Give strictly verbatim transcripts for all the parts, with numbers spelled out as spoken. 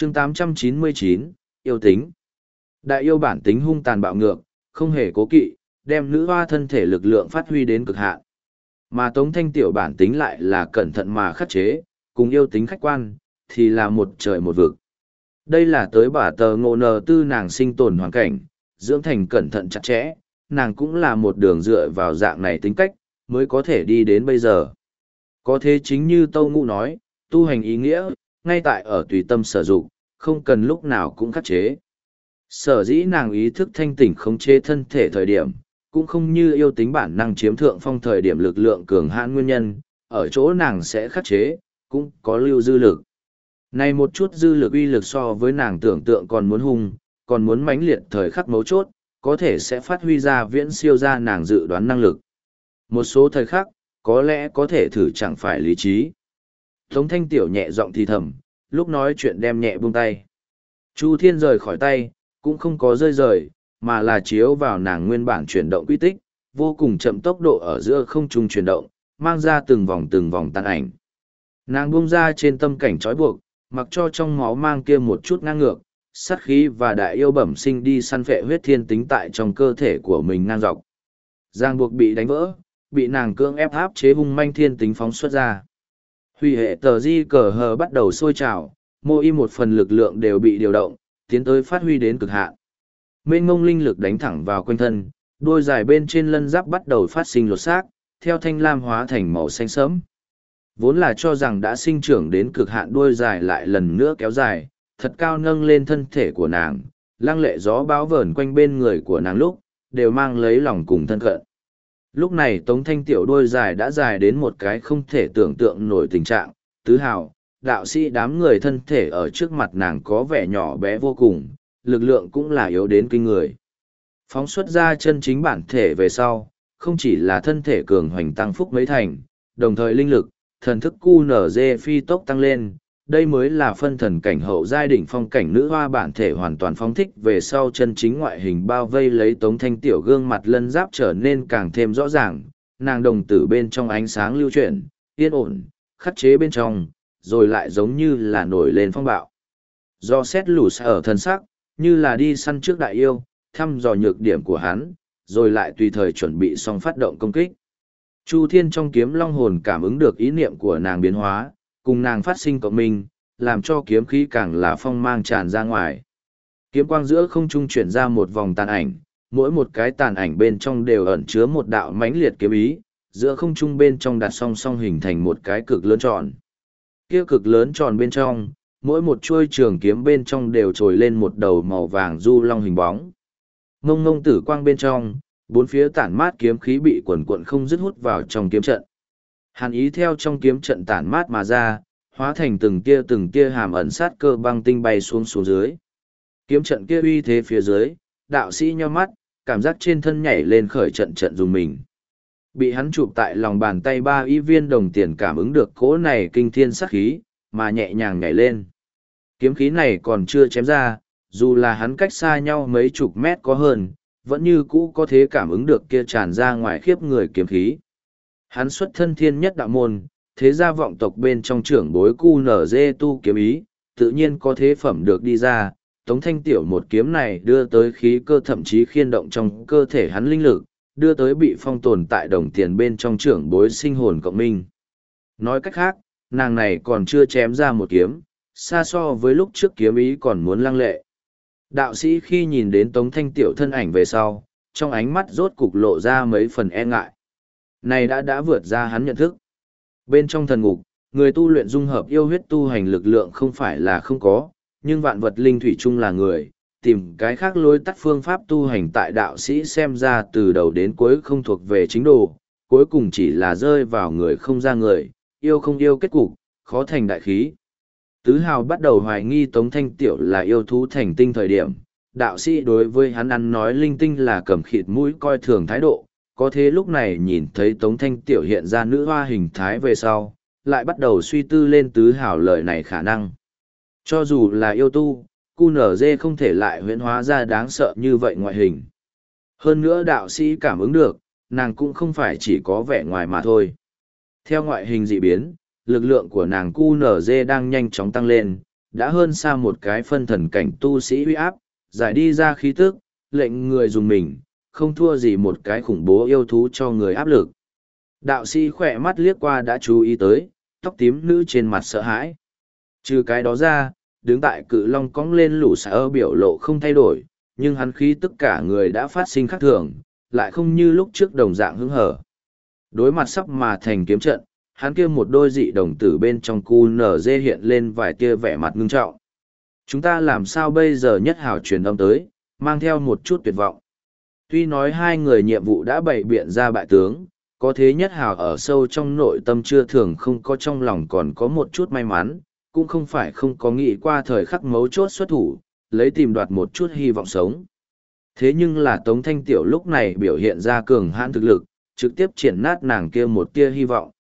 chương tám trăm chín mươi chín, yêu tính. Đại yêu bản tính hung tàn bạo ngược, không hề cố kỵ, đem nữ hoa thân thể lực lượng phát huy đến cực hạn. Mà Tống Thanh Tiểu bản tính lại là cẩn thận mà khắc chế, cùng yêu tính khách quan, thì là một trời một vực. Đây là tới bả tờ ngộ nờ tư nàng sinh tồn hoàn cảnh, dưỡng thành cẩn thận chặt chẽ, nàng cũng là một đường dựa vào dạng này tính cách, mới có thể đi đến bây giờ. Có thế chính như Tâu Ngũ nói, tu hành ý nghĩa, ngay tại ở tùy tâm sở dụng, không cần lúc nào cũng khắc chế. Sở dĩ nàng ý thức thanh tỉnh khống chế thân thể thời điểm, cũng không như yêu tính bản năng chiếm thượng phong thời điểm lực lượng cường hãn nguyên nhân, ở chỗ nàng sẽ khắc chế, cũng có lưu dư lực. Này một chút dư lực uy lực so với nàng tưởng tượng còn muốn hung, còn muốn mãnh liệt thời khắc mấu chốt, có thể sẽ phát huy ra viễn siêu ra nàng dự đoán năng lực. Một số thời khắc, có lẽ có thể thử chẳng phải lý trí. Tống Thanh Tiểu nhẹ giọng thì thầm, lúc nói chuyện đem nhẹ buông tay. Chu Thiên rời khỏi tay, cũng không có rơi rời, mà là chiếu vào nàng nguyên bản chuyển động quy tích, vô cùng chậm tốc độ ở giữa không trung chuyển động, mang ra từng vòng từng vòng tàn ảnh. Nàng buông ra trên tâm cảnh trói buộc, mặc cho trong máu mang kia một chút ngang ngược, sát khí và đại yêu bẩm sinh đi săn phệ huyết thiên tính tại trong cơ thể của mình ngang dọc. Giang buộc bị đánh vỡ, bị nàng cưỡng ép áp chế hung manh thiên tính phóng xuất ra. Huy hệ tờ di cờ hờ bắt đầu sôi trào, mỗi y một phần lực lượng đều bị điều động, tiến tới phát huy đến cực hạn. Mênh ngông linh lực đánh thẳng vào quanh thân, đôi dài bên trên lân giáp bắt đầu phát sinh lột xác, theo thanh lam hóa thành màu xanh sẫm. Vốn là cho rằng đã sinh trưởng đến cực hạn đuôi dài lại lần nữa kéo dài, thật cao nâng lên thân thể của nàng, lăng lệ gió báo vờn quanh bên người của nàng lúc, đều mang lấy lòng cùng thân cận. Lúc này Tống Thanh Tiểu đuôi dài đã dài đến một cái không thể tưởng tượng nổi tình trạng, tứ hào, đạo sĩ đám người thân thể ở trước mặt nàng có vẻ nhỏ bé vô cùng, lực lượng cũng là yếu đến kinh người. Phóng xuất ra chân chính bản thể về sau, không chỉ là thân thể cường hoành tăng phúc mấy thành, đồng thời linh lực, thần thức cu nở dê phi tốc tăng lên, đây mới là phân thần cảnh hậu giai đỉnh phong cảnh nữ hoa bản thể hoàn toàn phóng thích về sau chân chính ngoại hình bao vây lấy Tống Thanh Tiểu gương mặt lân giáp trở nên càng thêm rõ ràng, nàng đồng tử bên trong ánh sáng lưu chuyển, yên ổn, khắc chế bên trong, rồi lại giống như là nổi lên phong bạo. Do xét lù xa ở thân sắc, như là đi săn trước đại yêu, thăm dò nhược điểm của hắn, rồi lại tùy thời chuẩn bị xong phát động công kích. Chu Thiên trong kiếm long hồn cảm ứng được ý niệm của nàng biến hóa, cùng nàng phát sinh cộng minh, làm cho kiếm khí càng là phong mang tràn ra ngoài. Kiếm quang giữa không trung chuyển ra một vòng tàn ảnh, mỗi một cái tàn ảnh bên trong đều ẩn chứa một đạo mãnh liệt kiếm ý, giữa không trung bên trong đặt song song hình thành một cái cực lớn tròn. Kia cực lớn tròn bên trong, mỗi một chuôi trường kiếm bên trong đều trồi lên một đầu màu vàng du long hình bóng. Ngông ngông tử quang bên trong, bốn phía tản mát kiếm khí bị quần quận không dứt hút vào trong kiếm trận. Hàn ý theo trong kiếm trận tản mát mà ra, hóa thành từng tia từng tia hàm ẩn sát cơ băng tinh bay xuống xuống dưới. Kiếm trận kia uy thế phía dưới, đạo sĩ nhíu mắt, cảm giác trên thân nhảy lên khởi trận trận dùng mình. Bị hắn chụp tại lòng bàn tay ba y viên đồng tiền cảm ứng được cỗ này kinh thiên sát khí, mà nhẹ nhàng nhảy lên. Kiếm khí này còn chưa chém ra, dù là hắn cách xa nhau mấy chục mét có hơn, vẫn như cũ có thể cảm ứng được kia tràn ra ngoài khiếp người kiếm khí. Hắn xuất thân thiên nhất đạo môn, thế gia vọng tộc bên trong trưởng bối cu nở dê tu kiếm ý, tự nhiên có thế phẩm được đi ra. Tống Thanh Tiểu một kiếm này đưa tới khí cơ thậm chí khiên động trong cơ thể hắn linh lực, đưa tới bị phong tồn tại đồng tiền bên trong trưởng bối sinh hồn cộng minh. Nói cách khác, nàng này còn chưa chém ra một kiếm, xa so với lúc trước kiếm ý còn muốn lăng lệ. Đạo sĩ khi nhìn đến Tống Thanh Tiểu thân ảnh về sau, trong ánh mắt rốt cục lộ ra mấy phần e ngại. Này đã đã vượt ra hắn nhận thức. Bên trong thần ngục, người tu luyện dung hợp yêu huyết tu hành lực lượng không phải là không có, nhưng vạn vật linh thủy chung là người, tìm cái khác lối tắt phương pháp tu hành tại đạo sĩ xem ra từ đầu đến cuối không thuộc về chính đồ, cuối cùng chỉ là rơi vào người không ra người, yêu không yêu kết cục, khó thành đại khí. Tứ Hào bắt đầu hoài nghi Tống Thanh Tiểu là yêu thú thành tinh thời điểm, đạo sĩ đối với hắn ăn nói linh tinh là cầm khịt mũi coi thường thái độ, có thế lúc này nhìn thấy Tống Thanh Tiểu hiện ra nữ hoa hình thái về sau, lại bắt đầu suy tư lên Tứ Hào lời này khả năng. Cho dù là yêu tu, cu nở dê không thể lại huyễn hóa ra đáng sợ như vậy ngoại hình. Hơn nữa đạo sĩ cảm ứng được, nàng cũng không phải chỉ có vẻ ngoài mà thôi. Theo ngoại hình dị biến, lực lượng của nàng cu nở dê đang nhanh chóng tăng lên, đã hơn xa một cái phân thần cảnh tu sĩ uy áp, giải đi ra khí tức, lệnh người dùng mình, không thua gì một cái khủng bố yêu thú cho người áp lực. Đạo sĩ khỏe mắt liếc qua đã chú ý tới, tóc tím nữ trên mặt sợ hãi. Trừ cái đó ra, đứng tại cự long cong lên lũ sở biểu lộ không thay đổi, nhưng hắn khí tất cả người đã phát sinh khác thường, lại không như lúc trước đồng dạng hứng hở. Đối mặt sắp mà thành kiếm trận, hắn kia một đôi dị đồng tử bên trong cu nở dê hiện lên vài tia vẻ mặt ngưng trọng. Chúng ta làm sao bây giờ nhất hào truyền âm tới, mang theo một chút tuyệt vọng. Tuy nói hai người nhiệm vụ đã bày biện ra bại tướng, có thế nhất hào ở sâu trong nội tâm chưa thường không có trong lòng còn có một chút may mắn, cũng không phải không có nghĩ qua thời khắc mấu chốt xuất thủ, lấy tìm đoạt một chút hy vọng sống. Thế nhưng là Tống Thanh Tiểu lúc này biểu hiện ra cường hãn thực lực, trực tiếp triển nát nàng kia một tia hy vọng.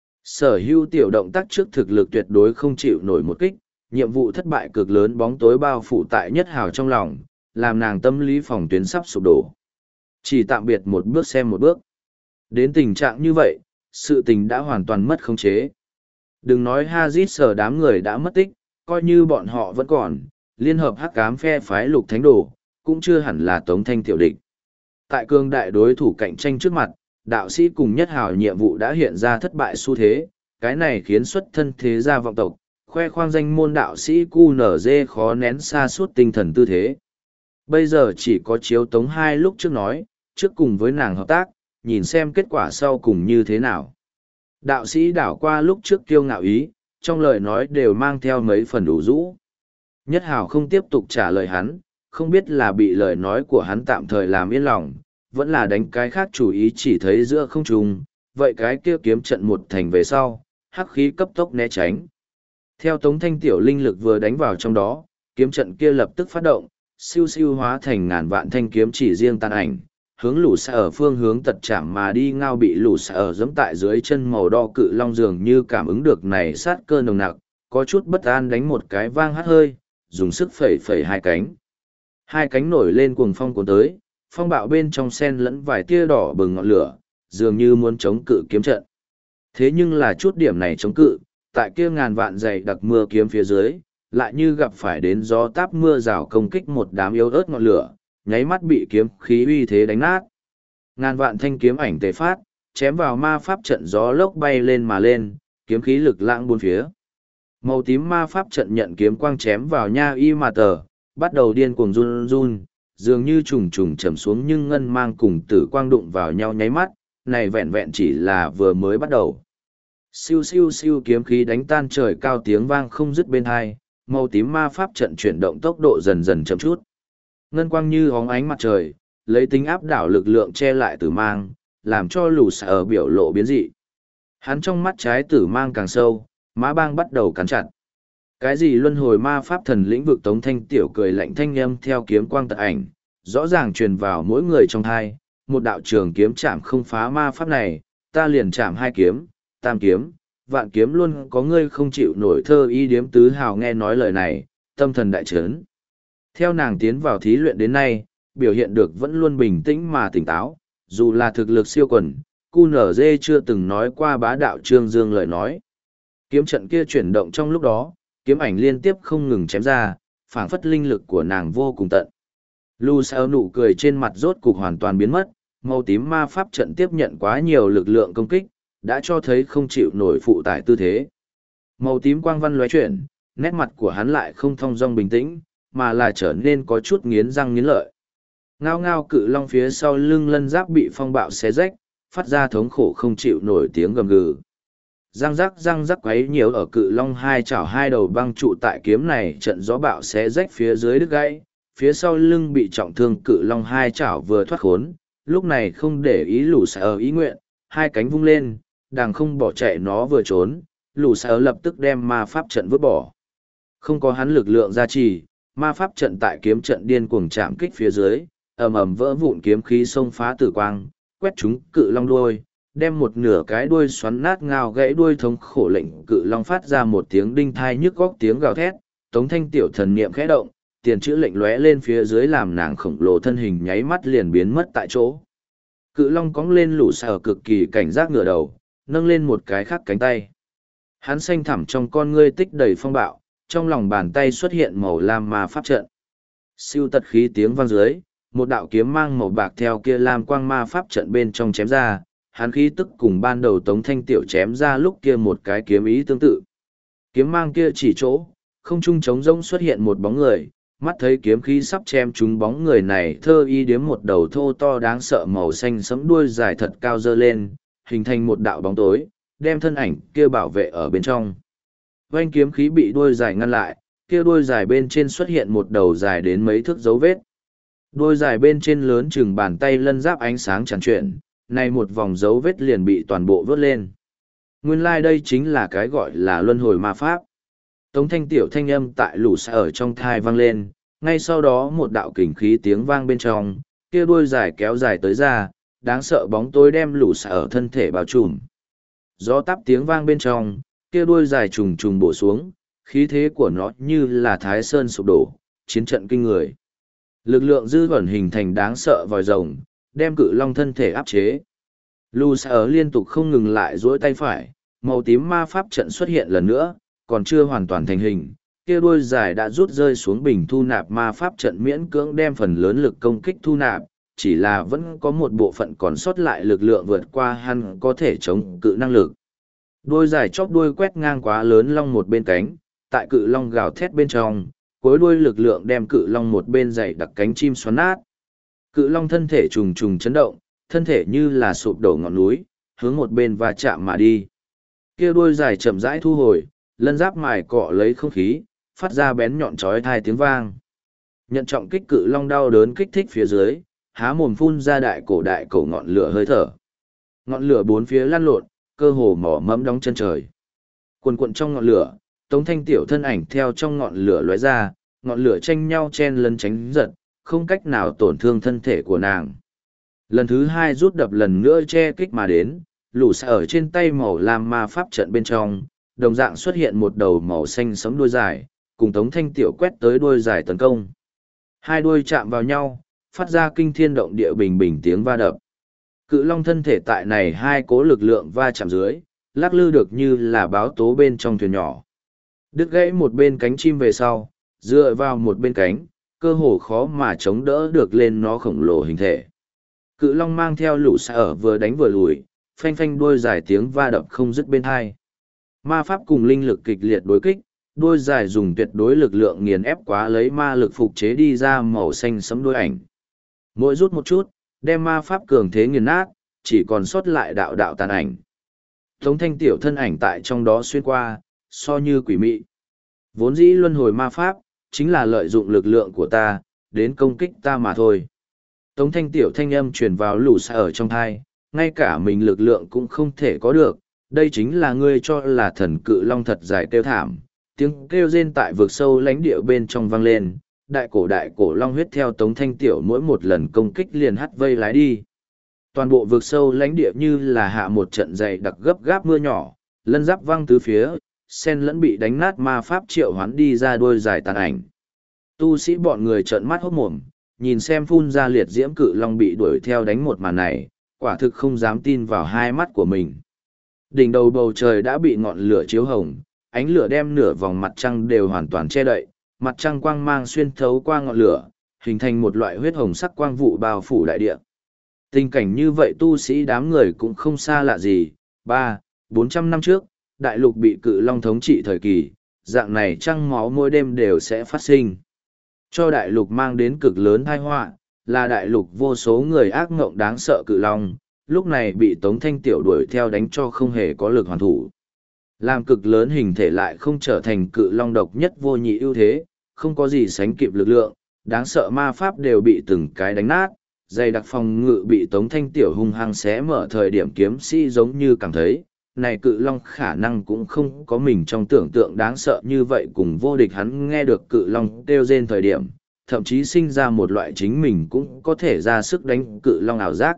Sở hữu tiểu động tác trước thực lực tuyệt đối không chịu nổi một kích, nhiệm vụ thất bại cực lớn bóng tối bao phủ tại nhất hào trong lòng, làm nàng tâm lý phòng tuyến sắp sụp đổ. Chỉ tạm biệt một bước xem một bước. Đến tình trạng như vậy, sự tình đã hoàn toàn mất khống chế. Đừng nói Hazit sở đám người đã mất tích, coi như bọn họ vẫn còn, liên hợp hắc ám phe phái lục thánh đồ, cũng chưa hẳn là Tống Thanh Tiểu địch. Tại cương đại đối thủ cạnh tranh trước mặt, đạo sĩ cùng nhất hào nhiệm vụ đã hiện ra thất bại xu thế, cái này khiến xuất thân thế gia vọng tộc, khoe khoang danh môn đạo sĩ cu nở dê khó nén xa suốt tinh thần tư thế. Bây giờ chỉ có chiếu Tống hai lúc trước nói, trước cùng với nàng hợp tác, nhìn xem kết quả sau cùng như thế nào. Đạo sĩ đảo qua lúc trước kiêu ngạo ý, trong lời nói đều mang theo mấy phần đủ rũ. Nhất hào không tiếp tục trả lời hắn, không biết là bị lời nói của hắn tạm thời làm yên lòng, vẫn là đánh cái khác chủ ý chỉ thấy giữa không trùng, vậy cái kia kiếm trận một thành về sau, hắc khí cấp tốc né tránh. Theo Tống Thanh Tiểu linh lực vừa đánh vào trong đó, kiếm trận kia lập tức phát động, siêu siêu hóa thành ngàn vạn thanh kiếm chỉ riêng tàn ảnh, hướng lũ xa ở phương hướng tật chạm mà đi ngao bị lũ xa ở giẫm tại dưới chân màu đo cự long dường như cảm ứng được này sát cơ nồng nặc, có chút bất an đánh một cái vang hắt hơi, dùng sức phẩy phẩy hai cánh. Hai cánh nổi lên cuồng phong cuốn tới, phong bạo bên trong sen lẫn vài tia đỏ bừng ngọn lửa, dường như muốn chống cự kiếm trận. Thế nhưng là chút điểm này chống cự, tại kia ngàn vạn dày đặc mưa kiếm phía dưới, lại như gặp phải đến gió táp mưa rào công kích một đám yếu ớt ngọn lửa, nháy mắt bị kiếm khí uy thế đánh nát. Ngàn vạn thanh kiếm ảnh tề phát, chém vào ma pháp trận gió lốc bay lên mà lên, kiếm khí lực lãng bốn phía. Màu tím ma pháp trận nhận kiếm quang chém vào nha y mà tờ, bắt đầu điên cuồng run run, dường như trùng trùng chầm xuống nhưng ngân mang cùng tử quang đụng vào nhau nháy mắt, này vẹn vẹn chỉ là vừa mới bắt đầu. Siêu siêu siêu kiếm khí đánh tan trời cao tiếng vang không dứt bên hai, màu tím ma pháp trận chuyển động tốc độ dần dần chậm chút. Ngân quang như hóng ánh mặt trời, lấy tính áp đảo lực lượng che lại tử mang, làm cho lù xà ở biểu lộ biến dị. Hắn trong mắt trái tử mang càng sâu, má bang bắt đầu cắn chặt. Cái gì luân hồi ma pháp thần lĩnh vực Tống Thanh Tiểu cười lạnh thanh âm theo kiếm quang tật ảnh, rõ ràng truyền vào mỗi người trong hai, một đạo trường kiếm chạm không phá ma pháp này, ta liền chạm hai kiếm, tam kiếm, vạn kiếm luôn có ngươi không chịu nổi thơ y điếm tứ hào nghe nói lời này, tâm thần đại trấn. Theo nàng tiến vào thí luyện đến nay, biểu hiện được vẫn luôn bình tĩnh mà tỉnh táo, dù là thực lực siêu quần, cu nở dê chưa từng nói qua bá đạo trương dương lời nói. Kiếm trận kia chuyển động trong lúc đó, kiếm ảnh liên tiếp không ngừng chém ra, phảng phất linh lực của nàng vô cùng tận. Lu sao nụ cười trên mặt rốt cục hoàn toàn biến mất, màu tím ma pháp trận tiếp nhận quá nhiều lực lượng công kích, đã cho thấy không chịu nổi phụ tải tư thế. Màu tím quang văn lóe chuyển, nét mặt của hắn lại không thong dong bình tĩnh, mà là trở nên có chút nghiến răng nghiến lợi. Ngao ngao cự long phía sau lưng lân giáp bị phong bạo xé rách, phát ra thống khổ không chịu nổi tiếng gầm gừ. Răng rắc răng rắc quấy nhiều ở cự long hai chảo hai đầu băng trụ tại kiếm này trận gió bạo xé rách phía dưới đứt gãy, phía sau lưng bị trọng thương cự long hai chảo vừa thoát khốn, lúc này không để ý lũ sở ý nguyện, hai cánh vung lên, đàng không bỏ chạy nó vừa trốn, lũ sở lập tức đem ma pháp trận vứt bỏ. Không có hắn lực lượng gia trì, ma pháp trận tại kiếm trận điên cuồng chạm kích phía dưới, ầm ầm vỡ vụn kiếm khí xông phá tử quang, quét trúng cự long đuôi, đem một nửa cái đuôi xoắn nát ngao gãy đuôi thống khổ lệnh cự long phát ra một tiếng đinh thai nhức góc tiếng gào thét, Tống Thanh Tiểu thần niệm khẽ động, tiền chữ lệnh lóe lên phía dưới làm nàng khổng lồ thân hình nháy mắt liền biến mất tại chỗ. Cự long cóng lên lũ sở cực kỳ cảnh giác ngửa đầu, nâng lên một cái khác cánh tay. Hắn xanh thẳm trong con ngươi tích đầy phong bạo, trong lòng bàn tay xuất hiện màu lam ma pháp trận. Siêu tật khí tiếng vang dưới, một đạo kiếm mang màu bạc theo kia lam quang ma pháp trận bên trong chém ra, hắn khí tức cùng ban đầu Tống Thanh Tiểu chém ra lúc kia một cái kiếm ý tương tự. Kiếm mang kia chỉ chỗ, không trung trống rỗng xuất hiện một bóng người, mắt thấy kiếm khí sắp chém trúng bóng người này, thơ y điếm một đầu thô to đáng sợ màu xanh sẫm đuôi dài thật cao dơ lên, hình thành một đạo bóng tối, đem thân ảnh kia bảo vệ ở bên trong. Vành kiếm khí bị đuôi dài ngăn lại, kia đuôi dài bên trên xuất hiện một đầu dài đến mấy thước dấu vết. Đuôi dài bên trên lớn chừng bàn tay lân giáp ánh sáng tràn chuyển, này một vòng dấu vết liền bị toàn bộ vớt lên. Nguyên lai like đây chính là cái gọi là luân hồi ma pháp. Tống Thanh Tiểu thanh âm tại lũ xa ở trong thai vang lên, ngay sau đó một đạo kình khí tiếng vang bên trong, kia đuôi dài kéo dài tới ra, đáng sợ bóng tối đem lũ xa ở thân thể bao trùm. Gió tắp tiếng vang bên trong, kia đuôi dài trùng trùng bổ xuống, khí thế của nó như là thái sơn sụp đổ, chiến trận kinh người. Lực lượng dư ẩn hình thành đáng sợ vòi rồng, đem cự long thân thể áp chế. Lũ xa ở liên tục không ngừng lại duỗi tay phải, màu tím ma pháp trận xuất hiện lần nữa, còn chưa hoàn toàn thành hình, kia đuôi dài đã rút rơi xuống bình thu nạp ma pháp trận miễn cưỡng đem phần lớn lực công kích thu nạp, chỉ là vẫn có một bộ phận còn sót lại lực lượng vượt qua hắn có thể chống cự năng lực. Đuôi dài chóp đuôi quét ngang quá lớn long một bên cánh, tại cự long gào thét bên trong, cuối đuôi lực lượng đem cự long một bên dày đặc cánh chim xoắn nát. Cự long thân thể trùng trùng chấn động, thân thể như là sụp đổ ngọn núi, hướng một bên va chạm mà đi. Kia đuôi dài chậm rãi thu hồi, lân giáp mài cọ lấy không khí, phát ra bén nhọn chói tai tiếng vang. Nhận trọng kích cự long đau đớn kích thích phía dưới, há mồm phun ra đại cổ đại cổ ngọn lửa hơi thở. Ngọn lửa bốn phía lăn lộn, cơ hồ mỏ mẫm đóng chân trời. Cuồn cuộn trong ngọn lửa, Tống Thanh Tiểu thân ảnh theo trong ngọn lửa lóe ra, ngọn lửa tranh nhau chen lấn tránh giật, không cách nào tổn thương thân thể của nàng. Lần thứ hai rút đập lần nữa che kích mà đến, lũ xa ở trên tay màu lam ma pháp trận bên trong, đồng dạng xuất hiện một đầu màu xanh sẫm đuôi dài, cùng Tống Thanh Tiểu quét tới đuôi dài tấn công. Hai đuôi chạm vào nhau, phát ra kinh thiên động địa bình bình tiếng va đập. Cự long thân thể tại này hai cố lực lượng va chạm dưới, lắc lư được như là báo tố bên trong thuyền nhỏ. Đứt gãy một bên cánh chim về sau, dựa vào một bên cánh, cơ hồ khó mà chống đỡ được lên nó khổng lồ hình thể. Cự long mang theo lũ xa ở vừa đánh vừa lùi, phanh phanh đuôi dài tiếng va đập không dứt bên hai. Ma pháp cùng linh lực kịch liệt đối kích, đuôi dài dùng tuyệt đối lực lượng nghiền ép quá lấy ma lực phục chế đi ra màu xanh sẫm đuôi ảnh. Mỗi rút một chút, đem ma pháp cường thế nghiền nát, chỉ còn sót lại đạo đạo tàn ảnh. Tống Thanh Tiểu thân ảnh tại trong đó xuyên qua, so như quỷ mị. Vốn dĩ luân hồi ma pháp, chính là lợi dụng lực lượng của ta, đến công kích ta mà thôi. Tống Thanh Tiểu thanh âm truyền vào lũ xa ở trong thai, ngay cả mình lực lượng cũng không thể có được, đây chính là ngươi cho là thần cự long thật dài kêu thảm. Tiếng kêu rên tại vực sâu lánh địa bên trong vang lên, đại cổ đại cổ long huyết theo Tống Thanh Tiểu mỗi một lần công kích liền hắt vây lái đi. Toàn bộ vực sâu lánh địa như là hạ một trận dày đặc gấp gáp mưa nhỏ, lân giáp văng tứ phía, sen lẫn bị đánh nát ma pháp triệu hoán đi ra đuôi dài tàn ảnh. Tu sĩ bọn người trợn mắt hốt mồm, nhìn xem phun ra liệt diễm cự long bị đuổi theo đánh một màn này, quả thực không dám tin vào hai mắt của mình. Đỉnh đầu bầu trời đã bị ngọn lửa chiếu hồng, ánh lửa đem nửa vòng mặt trăng đều hoàn toàn che đậy, mặt trăng quang mang xuyên thấu qua ngọn lửa, hình thành một loại huyết hồng sắc quang vụ bao phủ đại địa. Tình cảnh như vậy tu sĩ đám người cũng không xa lạ gì, ba, bốn trăm năm trước, đại lục bị cự long thống trị thời kỳ, dạng này trăng máu mỗi đêm đều sẽ phát sinh. Cho đại lục mang đến cực lớn tai họa, là đại lục vô số người ác ngộng đáng sợ cự long, lúc này bị Tống Thanh Tiểu đuổi theo đánh cho không hề có lực hoàn thủ. Làm cực lớn hình thể lại không trở thành cự long độc nhất vô nhị ưu thế, không có gì sánh kịp lực lượng, đáng sợ ma pháp đều bị từng cái đánh nát, dày đặc phòng ngự bị Tống Thanh Tiểu hung hăng xé mở thời điểm kiếm sĩ giống như cảm thấy, này cự long khả năng cũng không có mình trong tưởng tượng đáng sợ như vậy cùng vô địch. Hắn nghe được cự long kêu rên thời điểm, thậm chí sinh ra một loại chính mình cũng có thể ra sức đánh cự long ảo giác.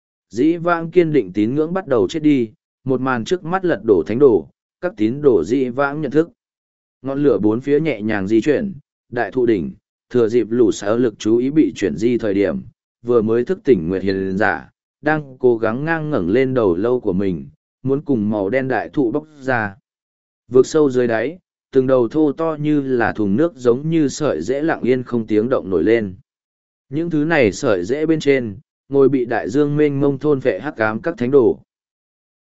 Dĩ vãng kiên định tín ngưỡng bắt đầu chết đi, một màn trước mắt lật đổ thánh đồ, các tín đồ dĩ vãng nhận thức. Ngọn lửa bốn phía nhẹ nhàng di chuyển, đại thụ đỉnh, thừa dịp lũ xáo lực chú ý bị chuyển di thời điểm, vừa mới thức tỉnh Nguyệt Hiền giả, đang cố gắng ngang ngẩng lên đầu lâu của mình, muốn cùng màu đen đại thụ bóc ra. Vượt sâu dưới đáy, từng đầu thô to như là thùng nước giống như sợi dễ lặng yên không tiếng động nổi lên. Những thứ này sợi dễ bên trên, ngồi bị đại dương mênh mông thôn vệ hắc ám các thánh đồ,